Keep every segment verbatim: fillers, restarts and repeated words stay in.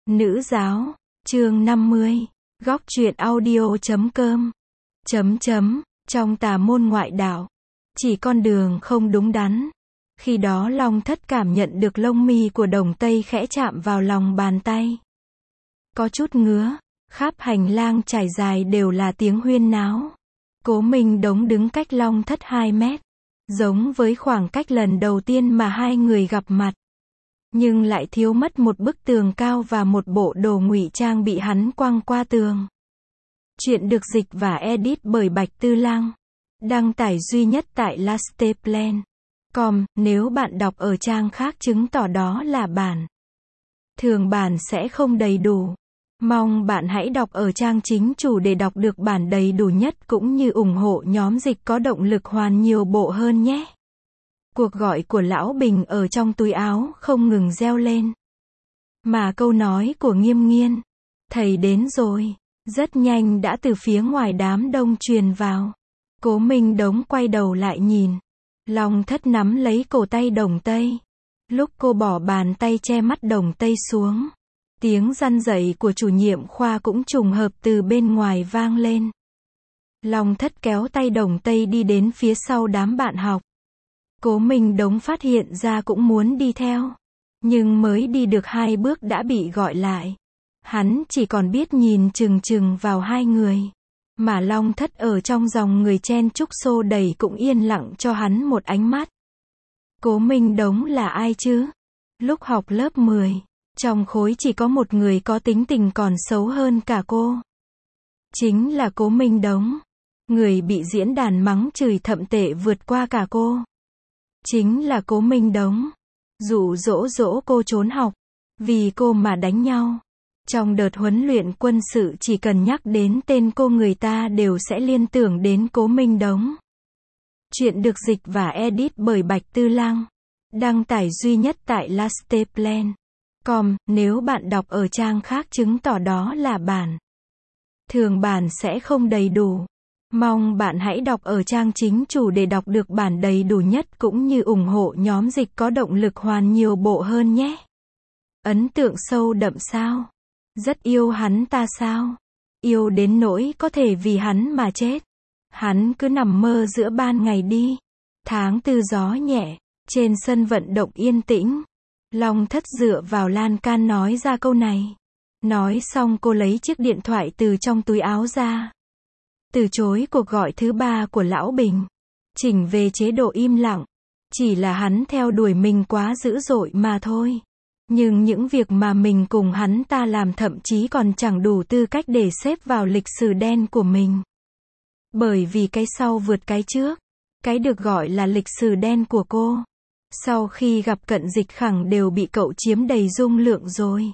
Nữ giáo, chương năm mươi, góc truyện audio chấm com, chấm chấm, trong tà môn ngoại đạo, chỉ con đường không đúng đắn. Khi đó Long Thất cảm nhận được lông mi của Đồng Tây khẽ chạm vào lòng bàn tay. Có chút ngứa, khắp hành lang trải dài đều là tiếng huyên náo. Cố Minh Đống đứng cách Long Thất hai mét, giống với khoảng cách lần đầu tiên mà hai người gặp mặt. Nhưng lại thiếu mất một bức tường cao và một bộ đồ ngụy trang bị hắn quăng qua tường. Chuyện được dịch và edit bởi Bạch Tư Lăng. Đăng tải duy nhất tại lasteplan chấm com, nếu bạn đọc ở trang khác chứng tỏ đó là bản thường bản sẽ không đầy đủ. Mong bạn hãy đọc ở trang chính chủ để đọc được bản đầy đủ nhất cũng như ủng hộ nhóm dịch có động lực hoàn nhiều bộ hơn nhé. Cuộc gọi của Lão Bình ở trong túi áo không ngừng reo lên. Mà câu nói của Nghiêm Nghiên, thầy đến rồi, rất nhanh đã từ phía ngoài đám đông truyền vào. Cố Minh Đống quay đầu lại nhìn. Long Thất nắm lấy cổ tay Đồng Tây. Lúc cô bỏ bàn tay che mắt Đồng Tây xuống, tiếng răn rẩy của chủ nhiệm khoa cũng trùng hợp từ bên ngoài vang lên. Long Thất kéo tay Đồng Tây đi đến phía sau đám bạn học. Cố Minh Đống phát hiện ra cũng muốn đi theo. Nhưng mới đi được hai bước đã bị gọi lại. Hắn chỉ còn biết nhìn chừng chừng vào hai người. Mà Long Thất ở trong dòng người chen chúc xô đẩy cũng yên lặng cho hắn một ánh mắt. Cố Minh Đống là ai chứ? Lúc học lớp mười, trong khối chỉ có một người có tính tình còn xấu hơn cả cô. Chính là Cố Minh Đống. Người bị diễn đàn mắng chửi thậm tệ vượt qua cả cô. Chính là Cố Minh Đống. Dụ dỗ dỗ cô trốn học. Vì cô mà đánh nhau. Trong đợt huấn luyện quân sự chỉ cần nhắc đến tên cô người ta đều sẽ liên tưởng đến Cố Minh Đống. Chuyện được dịch và edit bởi Bạch Tư Lăng. Đăng tải duy nhất tại lasteplan chấm com, nếu bạn đọc ở trang khác chứng tỏ đó là bản thường bản sẽ không đầy đủ. Mong bạn hãy đọc ở trang chính chủ để đọc được bản đầy đủ nhất cũng như ủng hộ nhóm dịch có động lực hoàn nhiều bộ hơn nhé. Ấn tượng sâu đậm sao? Rất yêu hắn ta sao? Yêu đến nỗi có thể vì hắn mà chết. Hắn cứ nằm mơ giữa ban ngày đi. Tháng tư gió nhẹ, trên sân vận động yên tĩnh. Long Thất dựa vào lan can nói ra câu này. Nói xong cô lấy chiếc điện thoại từ trong túi áo ra. Từ chối cuộc gọi thứ ba của Lão Bình. Chỉnh về chế độ im lặng. Chỉ là hắn theo đuổi mình quá dữ dội mà thôi. Nhưng những việc mà mình cùng hắn ta làm thậm chí còn chẳng đủ tư cách để xếp vào lịch sử đen của mình. Bởi vì cái sau vượt cái trước. Cái được gọi là lịch sử đen của cô. Sau khi gặp Cận Dịch Khẳng đều bị cậu chiếm đầy dung lượng rồi.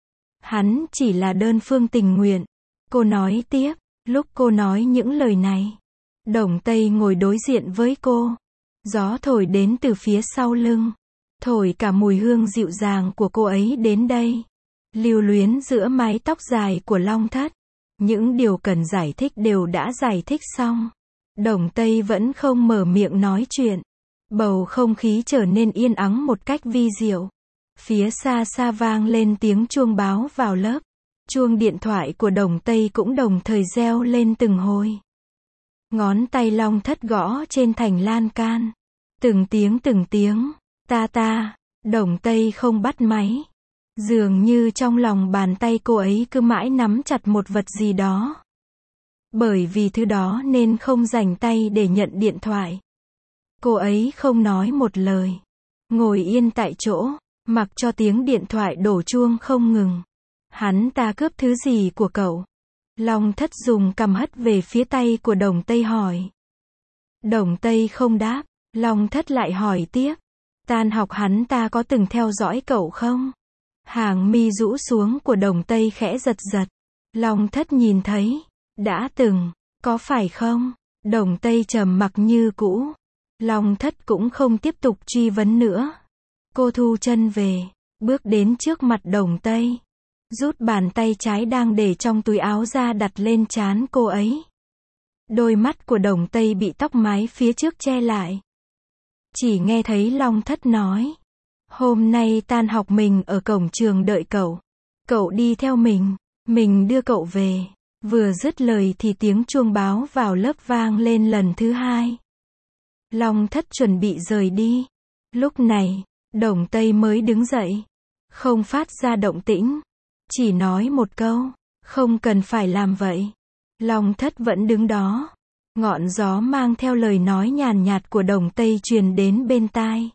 Hắn chỉ là đơn phương tình nguyện. Cô nói tiếp. Lúc cô nói những lời này, Đồng Tây ngồi đối diện với cô. Gió thổi đến từ phía sau lưng. Thổi cả mùi hương dịu dàng của cô ấy đến đây. Lưu luyến giữa mái tóc dài của Long Thất. Những điều cần giải thích đều đã giải thích xong. Đồng Tây vẫn không mở miệng nói chuyện. Bầu không khí trở nên yên ắng một cách vi diệu. Phía xa xa vang lên tiếng chuông báo vào lớp. Chuông điện thoại của Đồng Tây cũng đồng thời reo lên từng hồi. Ngón tay Long Thất gõ trên thành lan can. Từng tiếng từng tiếng. Ta ta. Đồng Tây không bắt máy. Dường như trong lòng bàn tay cô ấy cứ mãi nắm chặt một vật gì đó. Bởi vì thứ đó nên không dành tay để nhận điện thoại. Cô ấy không nói một lời. Ngồi yên tại chỗ. Mặc cho tiếng điện thoại đổ chuông không ngừng. Hắn ta cướp thứ gì của cậu? Long Thất dùng cằm hất về phía tay của Đồng Tây hỏi. Đồng Tây không đáp. Long Thất lại hỏi tiếp. Tan học hắn ta có từng theo dõi cậu không? Hàng mi rũ xuống của Đồng Tây khẽ giật giật. Long Thất nhìn thấy. Đã từng. Có phải không? Đồng Tây trầm mặc như cũ. Long Thất cũng không tiếp tục truy vấn nữa. Cô thu chân về. Bước đến trước mặt Đồng Tây. Rút bàn tay trái đang để trong túi áo ra đặt lên trán cô ấy. Đôi mắt của Đồng Tây bị tóc mái phía trước che lại. Chỉ nghe thấy Long Thất nói. Hôm nay tan học mình ở cổng trường đợi cậu. Cậu đi theo mình, mình đưa cậu về. Vừa dứt lời thì tiếng chuông báo vào lớp vang lên lần thứ hai. Long Thất chuẩn bị rời đi. Lúc này, Đồng Tây mới đứng dậy. Không phát ra động tĩnh. Chỉ nói một câu, không cần phải làm vậy. Long Thất vẫn đứng đó. Ngọn gió mang theo lời nói nhàn nhạt của Đồng Tây truyền đến bên tai.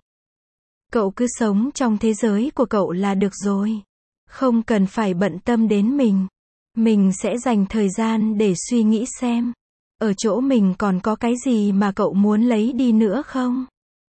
Cậu cứ sống trong thế giới của cậu là được rồi. Không cần phải bận tâm đến mình. Mình sẽ dành thời gian để suy nghĩ xem. Ở chỗ mình còn có cái gì mà cậu muốn lấy đi nữa không?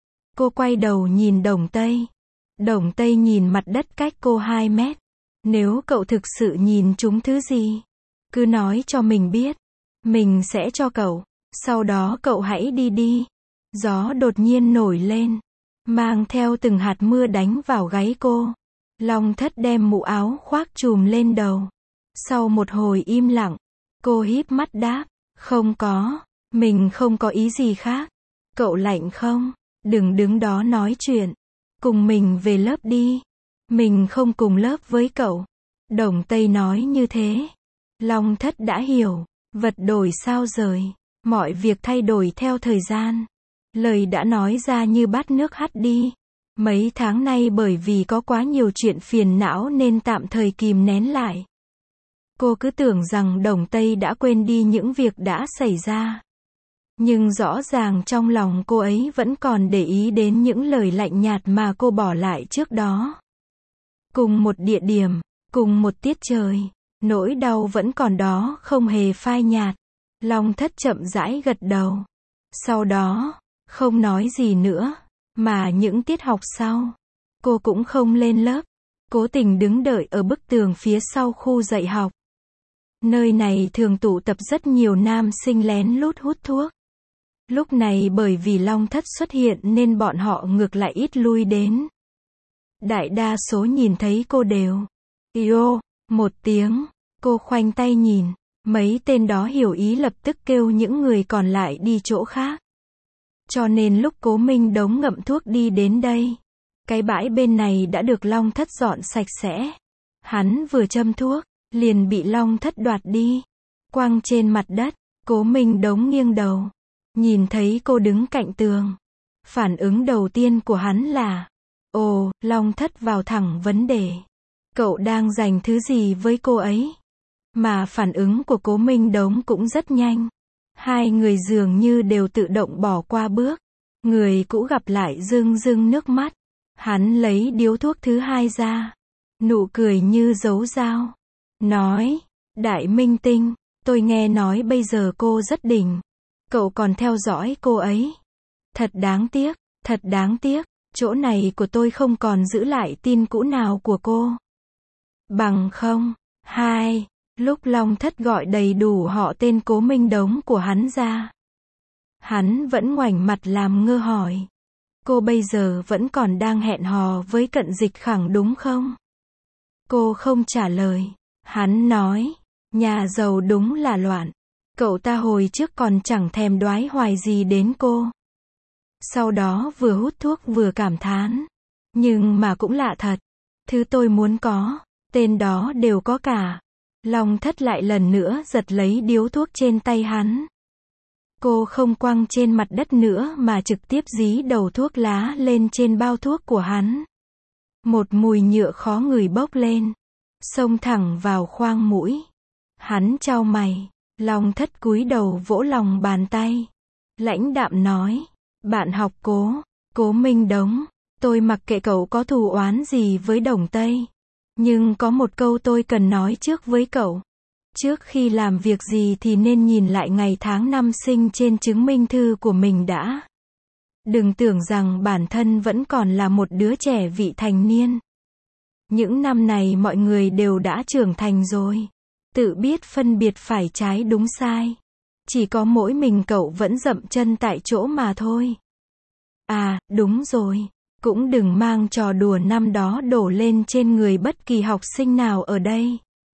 Cô quay đầu nhìn Đồng Tây. Đồng Tây nhìn mặt đất cách cô hai mét. Nếu cậu thực sự nhìn trúng thứ gì, cứ nói cho mình biết. Mình sẽ cho cậu. Sau đó cậu hãy đi đi. Gió đột nhiên nổi lên, mang theo từng hạt mưa đánh vào gáy cô. Long Thất đem mũ áo khoác trùm lên đầu. Sau một hồi im lặng, cô híp mắt đáp, không có, mình không có ý gì khác. Cậu lạnh không? Đừng đứng đó nói chuyện. Cùng mình về lớp đi. Mình không cùng lớp với cậu. Đồng Tây nói như thế. Long Thất đã hiểu. Vật đổi sao rời. Mọi việc thay đổi theo thời gian. Lời đã nói ra như bát nước hắt đi. Mấy tháng nay bởi vì có quá nhiều chuyện phiền não nên tạm thời kìm nén lại. Cô cứ tưởng rằng Đồng Tây đã quên đi những việc đã xảy ra. Nhưng rõ ràng trong lòng cô ấy vẫn còn để ý đến những lời lạnh nhạt mà cô bỏ lại trước đó. Cùng một địa điểm, cùng một tiết trời, nỗi đau vẫn còn đó không hề phai nhạt. Long Thất chậm rãi gật đầu. Sau đó, không nói gì nữa, mà những tiết học sau, cô cũng không lên lớp, cố tình đứng đợi ở bức tường phía sau khu dạy học. Nơi này thường tụ tập rất nhiều nam sinh lén lút hút thuốc. Lúc này bởi vì Long Thất xuất hiện nên bọn họ ngược lại ít lui đến. Đại đa số nhìn thấy cô đều "Yo" một tiếng, cô khoanh tay nhìn, mấy tên đó hiểu ý lập tức kêu những người còn lại đi chỗ khác. Cho nên lúc Cố Minh Đống ngậm thuốc đi đến đây, cái bãi bên này đã được Long Thất dọn sạch sẽ. Hắn vừa châm thuốc, liền bị Long Thất đoạt đi, quăng trên mặt đất. Cố Minh Đống nghiêng đầu, nhìn thấy cô đứng cạnh tường. Phản ứng đầu tiên của hắn là, ồ, Long Thất vào thẳng vấn đề. Cậu đang giành thứ gì với cô ấy? Mà phản ứng của Cố Minh Đống cũng rất nhanh. Hai người dường như đều tự động bỏ qua bước. Người cũ gặp lại rưng rưng nước mắt. Hắn lấy điếu thuốc thứ hai ra. Nụ cười như dấu dao. Nói, Đại Minh Tinh, tôi nghe nói bây giờ cô rất đỉnh. Cậu còn theo dõi cô ấy. Thật đáng tiếc, thật đáng tiếc. Chỗ này của tôi không còn giữ lại tin cũ nào của cô. Bằng không, hai, lúc Long Thất gọi đầy đủ họ tên Cố Minh Đống của hắn ra. Hắn vẫn ngoảnh mặt làm ngơ hỏi. Cô bây giờ vẫn còn đang hẹn hò với Cận Dịch Khẳng đúng không? Cô không trả lời. Hắn nói, nhà giàu đúng là loạn. Cậu ta hồi trước còn chẳng thèm đoái hoài gì đến cô. Sau đó vừa hút thuốc vừa cảm thán. Nhưng mà cũng lạ thật. Thứ tôi muốn có, tên đó đều có cả. Long Thất lại lần nữa giật lấy điếu thuốc trên tay hắn. Cô không quăng trên mặt đất nữa mà trực tiếp dí đầu thuốc lá lên trên bao thuốc của hắn. Một mùi nhựa khó ngửi bốc lên, xông thẳng vào khoang mũi. Hắn chau mày, Long Thất cúi đầu vỗ lòng bàn tay. Lãnh đạm nói, bạn học Cố, Cố Minh Đống, tôi mặc kệ cậu có thù oán gì với Đồng Tây. Nhưng có một câu tôi cần nói trước với cậu. Trước khi làm việc gì thì nên nhìn lại ngày tháng năm sinh trên chứng minh thư của mình đã. Đừng tưởng rằng bản thân vẫn còn là một đứa trẻ vị thành niên. Những năm này mọi người đều đã trưởng thành rồi. Tự biết phân biệt phải trái đúng sai. Chỉ có mỗi mình cậu vẫn dậm chân tại chỗ mà thôi. À, đúng rồi. Cũng đừng mang trò đùa năm đó đổ lên trên người bất kỳ học sinh nào ở đây.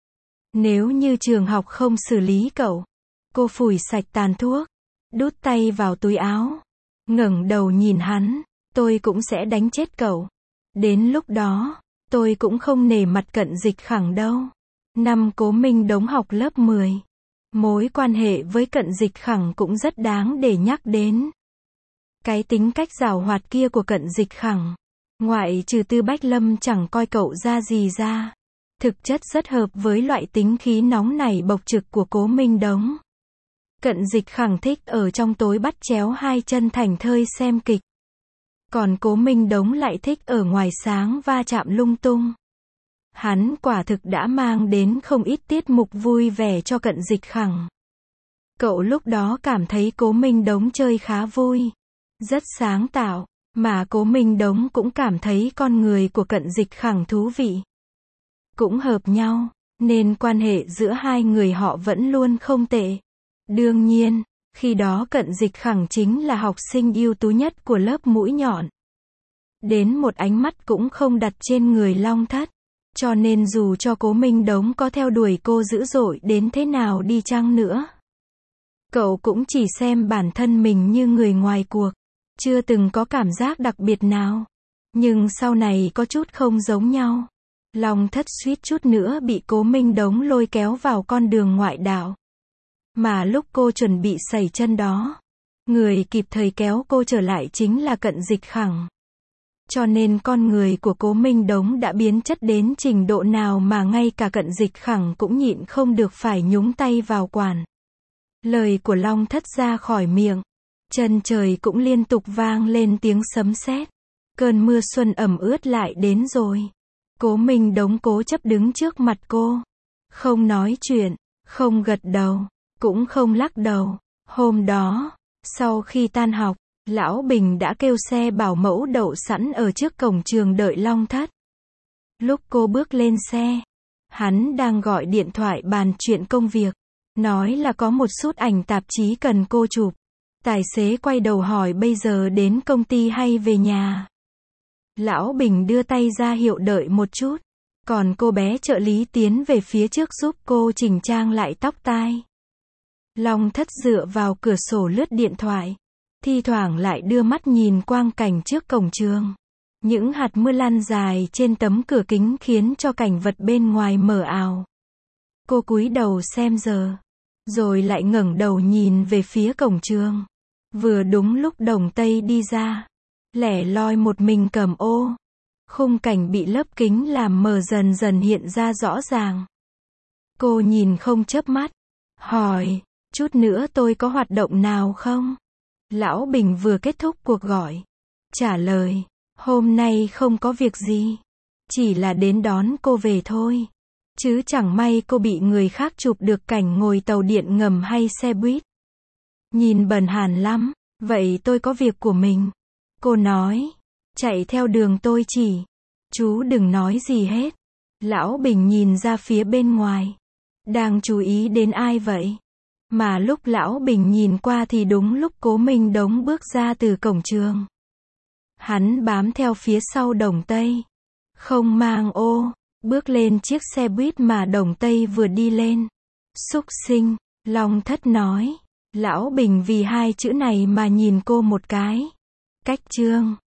Nếu như trường học không xử lý cậu. Cô phủi sạch tàn thuốc, đút tay vào túi áo, ngẩng đầu nhìn hắn, tôi cũng sẽ đánh chết cậu. Đến lúc đó, Tôi cũng không nể mặt Cận Dịch Khẳng đâu. Năm Cố Minh Đống học lớp mười. Mối quan hệ với Cận Dịch Khẳng cũng rất đáng để nhắc đến. Cái tính cách giảo hoạt kia của Cận Dịch Khẳng, ngoại trừ Tư Bách Lâm chẳng coi cậu ra gì ra. Thực chất rất hợp với loại tính khí nóng nảy bộc trực của Cố Minh Đống. Cận Dịch Khẳng thích ở trong tối bắt chéo hai chân thảnh thơi xem kịch. Còn Cố Minh Đống lại thích ở ngoài sáng va chạm lung tung. Hắn quả thực đã mang đến không ít tiết mục vui vẻ cho Cận Dịch Khẳng. Cậu lúc đó cảm thấy Cố Minh Đống chơi khá vui, rất sáng tạo, mà Cố Minh Đống cũng cảm thấy con người của Cận Dịch Khẳng thú vị. Cũng hợp nhau, nên quan hệ giữa hai người họ vẫn luôn không tệ. Đương nhiên, khi đó Cận Dịch Khẳng chính là học sinh ưu tú nhất của lớp mũi nhọn. Đến một ánh mắt cũng không đặt trên người Long Thất. Cho nên dù cho Cố Minh Đống có theo đuổi cô dữ dội đến thế nào đi chăng nữa, cậu cũng chỉ xem bản thân mình như người ngoài cuộc, chưa từng có cảm giác đặc biệt nào. Nhưng sau này có chút không giống nhau. Long Thất suýt chút nữa bị Cố Minh Đống lôi kéo vào con đường ngoại đạo. Mà lúc cô chuẩn bị sẩy chân đó, người kịp thời kéo cô trở lại chính là Cận Dịch Khẳng. Cho nên con người của Cố Minh Đống đã biến chất đến trình độ nào mà ngay cả Cận Dịch Khẳng cũng nhịn không được phải nhúng tay vào quản. Lời của Long Thất ra khỏi miệng, chân trời cũng liên tục vang lên tiếng sấm sét. Cơn mưa xuân ẩm ướt lại đến rồi. Cố Minh Đống cố chấp đứng trước mặt cô, không nói chuyện, không gật đầu, cũng không lắc đầu. Hôm đó, sau khi tan học, Lão Bình đã kêu xe bảo mẫu đậu sẵn ở trước cổng trường đợi Long Thất. Lúc cô bước lên xe, hắn đang gọi điện thoại bàn chuyện công việc, nói là có một sút ảnh tạp chí cần cô chụp. Tài xế quay đầu hỏi bây giờ đến công ty hay về nhà. Lão Bình đưa tay ra hiệu đợi một chút, còn cô bé trợ lý tiến về phía trước giúp cô chỉnh trang lại tóc tai. Long Thất dựa vào cửa sổ lướt điện thoại, thi thoảng lại đưa mắt nhìn quang cảnh trước cổng trường. Những hạt mưa lăn dài trên tấm cửa kính khiến cho cảnh vật bên ngoài mờ ảo. Cô cúi đầu xem giờ, rồi lại ngẩng đầu nhìn về phía cổng trường. Vừa đúng lúc Đồng Tây đi ra, lẻ loi một mình cầm ô. Khung cảnh bị lớp kính làm mờ dần dần hiện ra rõ ràng. Cô nhìn không chớp mắt, hỏi, chút nữa tôi có hoạt động nào không? Lão Bình vừa kết thúc cuộc gọi, trả lời, hôm nay không có việc gì, chỉ là đến đón cô về thôi. Chứ chẳng may cô bị người khác chụp được cảnh ngồi tàu điện ngầm hay xe buýt. Nhìn bần hàn lắm, vậy tôi có việc của mình. Cô nói, chạy theo đường tôi chỉ. Chú đừng nói gì hết. Lão Bình nhìn ra phía bên ngoài. Đang chú ý đến ai vậy? Mà lúc Lão Bình nhìn qua thì đúng lúc Cố Minh Đống bước ra từ cổng trường. Hắn bám theo phía sau Đồng Tây, không mang ô, bước lên chiếc xe buýt mà Đồng Tây vừa đi lên. Xúc sinh, Long Thất nói. Lão Bình vì hai chữ này mà nhìn cô một cái. Cách chương